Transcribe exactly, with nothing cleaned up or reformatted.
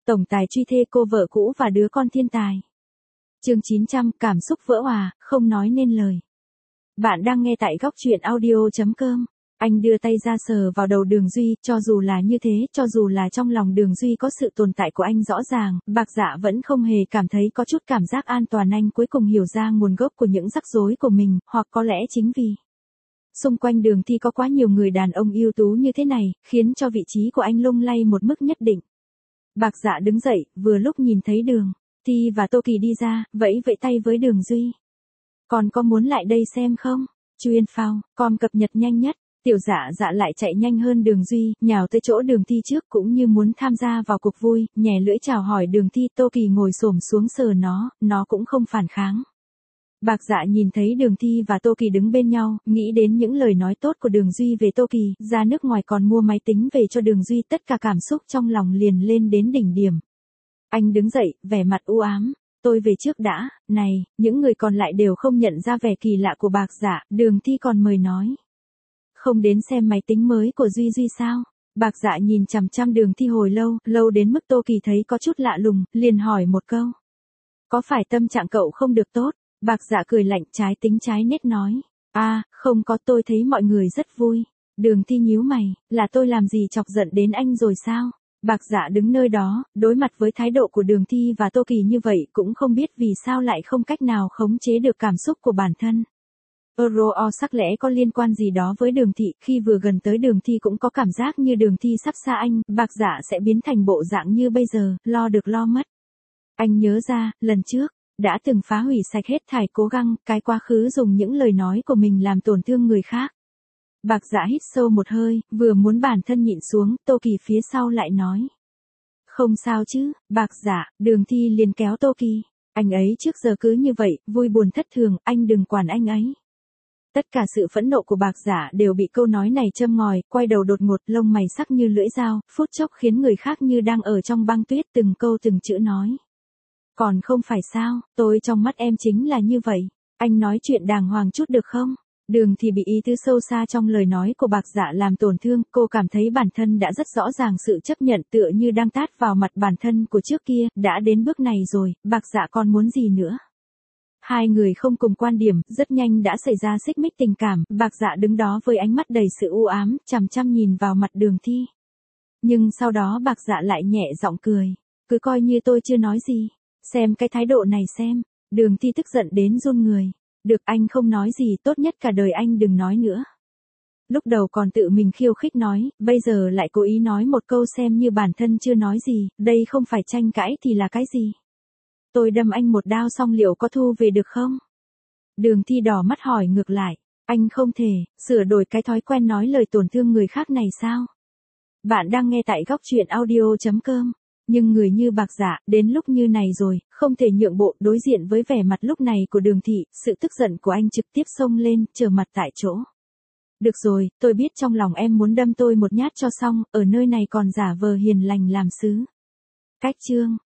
tổng tài truy thê cô vợ cũ và đứa con thiên tài. Chương chín trăm, cảm xúc vỡ òa, không nói nên lời. Bạn đang nghe tại góc truyện audio chấm com. Anh đưa tay ra sờ vào đầu Đường Duy, cho dù là như thế, cho dù là trong lòng Đường Duy có sự tồn tại của anh rõ ràng, Bạc Dạ vẫn không hề cảm thấy có chút cảm giác an toàn. Anh cuối cùng hiểu ra nguồn gốc của những rắc rối của mình, hoặc có lẽ chính vì xung quanh Đường Thi có quá nhiều người đàn ông ưu tú như thế này, khiến cho vị trí của anh lung lay một mức nhất định. Bạc Dạ đứng dậy, vừa lúc nhìn thấy Đường Thi và Tô Kỳ đi ra, vẫy vẫy tay với Đường Duy. Còn có muốn lại đây xem không? Chuyên phao, com cập nhật nhanh nhất. Tiểu Dạ Dạ lại chạy nhanh hơn Đường Duy, nhào tới chỗ Đường Thi trước cũng như muốn tham gia vào cuộc vui, nhè lưỡi chào hỏi Đường Thi. Tô Kỳ ngồi xổm xuống sờ nó, nó cũng không phản kháng. Bạc Dạ nhìn thấy Đường Thi và Tô Kỳ đứng bên nhau, nghĩ đến những lời nói tốt của Đường Duy về Tô Kỳ, ra nước ngoài còn mua máy tính về cho Đường Duy, tất cả cảm xúc trong lòng liền lên đến đỉnh điểm. Anh đứng dậy, vẻ mặt u ám. Tôi về trước đã, này, những người còn lại đều không nhận ra vẻ kỳ lạ của Bạc Dạ. Đường Thi còn mời nói. Không đến xem máy tính mới của Duy Duy sao? Bạc Dạ nhìn chằm chằm Đường Thi hồi lâu, lâu đến mức Tô Kỳ thấy có chút lạ lùng, liền hỏi một câu. Có phải tâm trạng cậu không được tốt? Bạc Dạ cười lạnh, trái tính trái nết nói. À, không có, tôi thấy mọi người rất vui. Đường Thi nhíu mày, là tôi làm gì chọc giận đến anh rồi sao? Bạc Dạ đứng nơi đó, đối mặt với thái độ của Đường Thi và Tô Kỳ như vậy, cũng không biết vì sao lại không cách nào khống chế được cảm xúc của bản thân. Euro sắc lẽ có liên quan gì đó với Đường Thị, khi vừa gần tới Đường Thi cũng có cảm giác như Đường Thi sắp xa anh, Bạc Dạ sẽ biến thành bộ dạng như bây giờ, lo được lo mất. Anh nhớ ra, lần trước, đã từng phá hủy sạch hết thảy cố gắng, cái quá khứ dùng những lời nói của mình làm tổn thương người khác. Bạc Dạ hít sâu một hơi, vừa muốn bản thân nhịn xuống, Tô Kỳ phía sau lại nói. Không sao chứ, Bạc Dạ. Đường Thi liền kéo Tô Kỳ. Anh ấy trước giờ cứ như vậy, vui buồn thất thường, anh đừng quản anh ấy. Tất cả sự phẫn nộ của Bạc Dạ đều bị câu nói này châm ngòi, quay đầu đột ngột, lông mày sắc như lưỡi dao, phút chốc khiến người khác như đang ở trong băng tuyết, từng câu từng chữ nói. Còn không phải sao, tôi trong mắt em chính là như vậy. Anh nói chuyện đàng hoàng chút được không? Đường Thì bị ý tứ sâu xa trong lời nói của Bạc Dạ làm tổn thương, cô cảm thấy bản thân đã rất rõ ràng sự chấp nhận, tựa như đang tát vào mặt bản thân của trước kia, đã đến bước này rồi, Bạc Dạ còn muốn gì nữa? Hai người không cùng quan điểm, rất nhanh đã xảy ra xích mích tình cảm, Bạc Dạ đứng đó với ánh mắt đầy sự u ám, chằm chằm nhìn vào mặt Đường Thi. Nhưng sau đó Bạc Dạ lại nhẹ giọng cười, cứ coi như tôi chưa nói gì, xem cái thái độ này xem. Đường Thi tức giận đến run người. Được, anh không nói gì, tốt nhất cả đời anh đừng nói nữa. Lúc đầu còn tự mình khiêu khích nói, bây giờ lại cố ý nói một câu xem như bản thân chưa nói gì, đây không phải tranh cãi thì là cái gì? Tôi đâm anh một đao xong liệu có thu về được không? Đường Thi đỏ mắt hỏi ngược lại, anh không thể sửa đổi cái thói quen nói lời tổn thương người khác này sao? Bạn đang nghe tại góc truyện audio chấm com. Nhưng người như Bạc Dạ, đến lúc như này rồi, không thể nhượng bộ. Đối diện với vẻ mặt lúc này của Đường Thị, sự tức giận của anh trực tiếp xông lên, trở mặt tại chỗ. Được rồi, tôi biết trong lòng em muốn đâm tôi một nhát cho xong, ở nơi này còn giả vờ hiền lành làm sứ. Cách chương,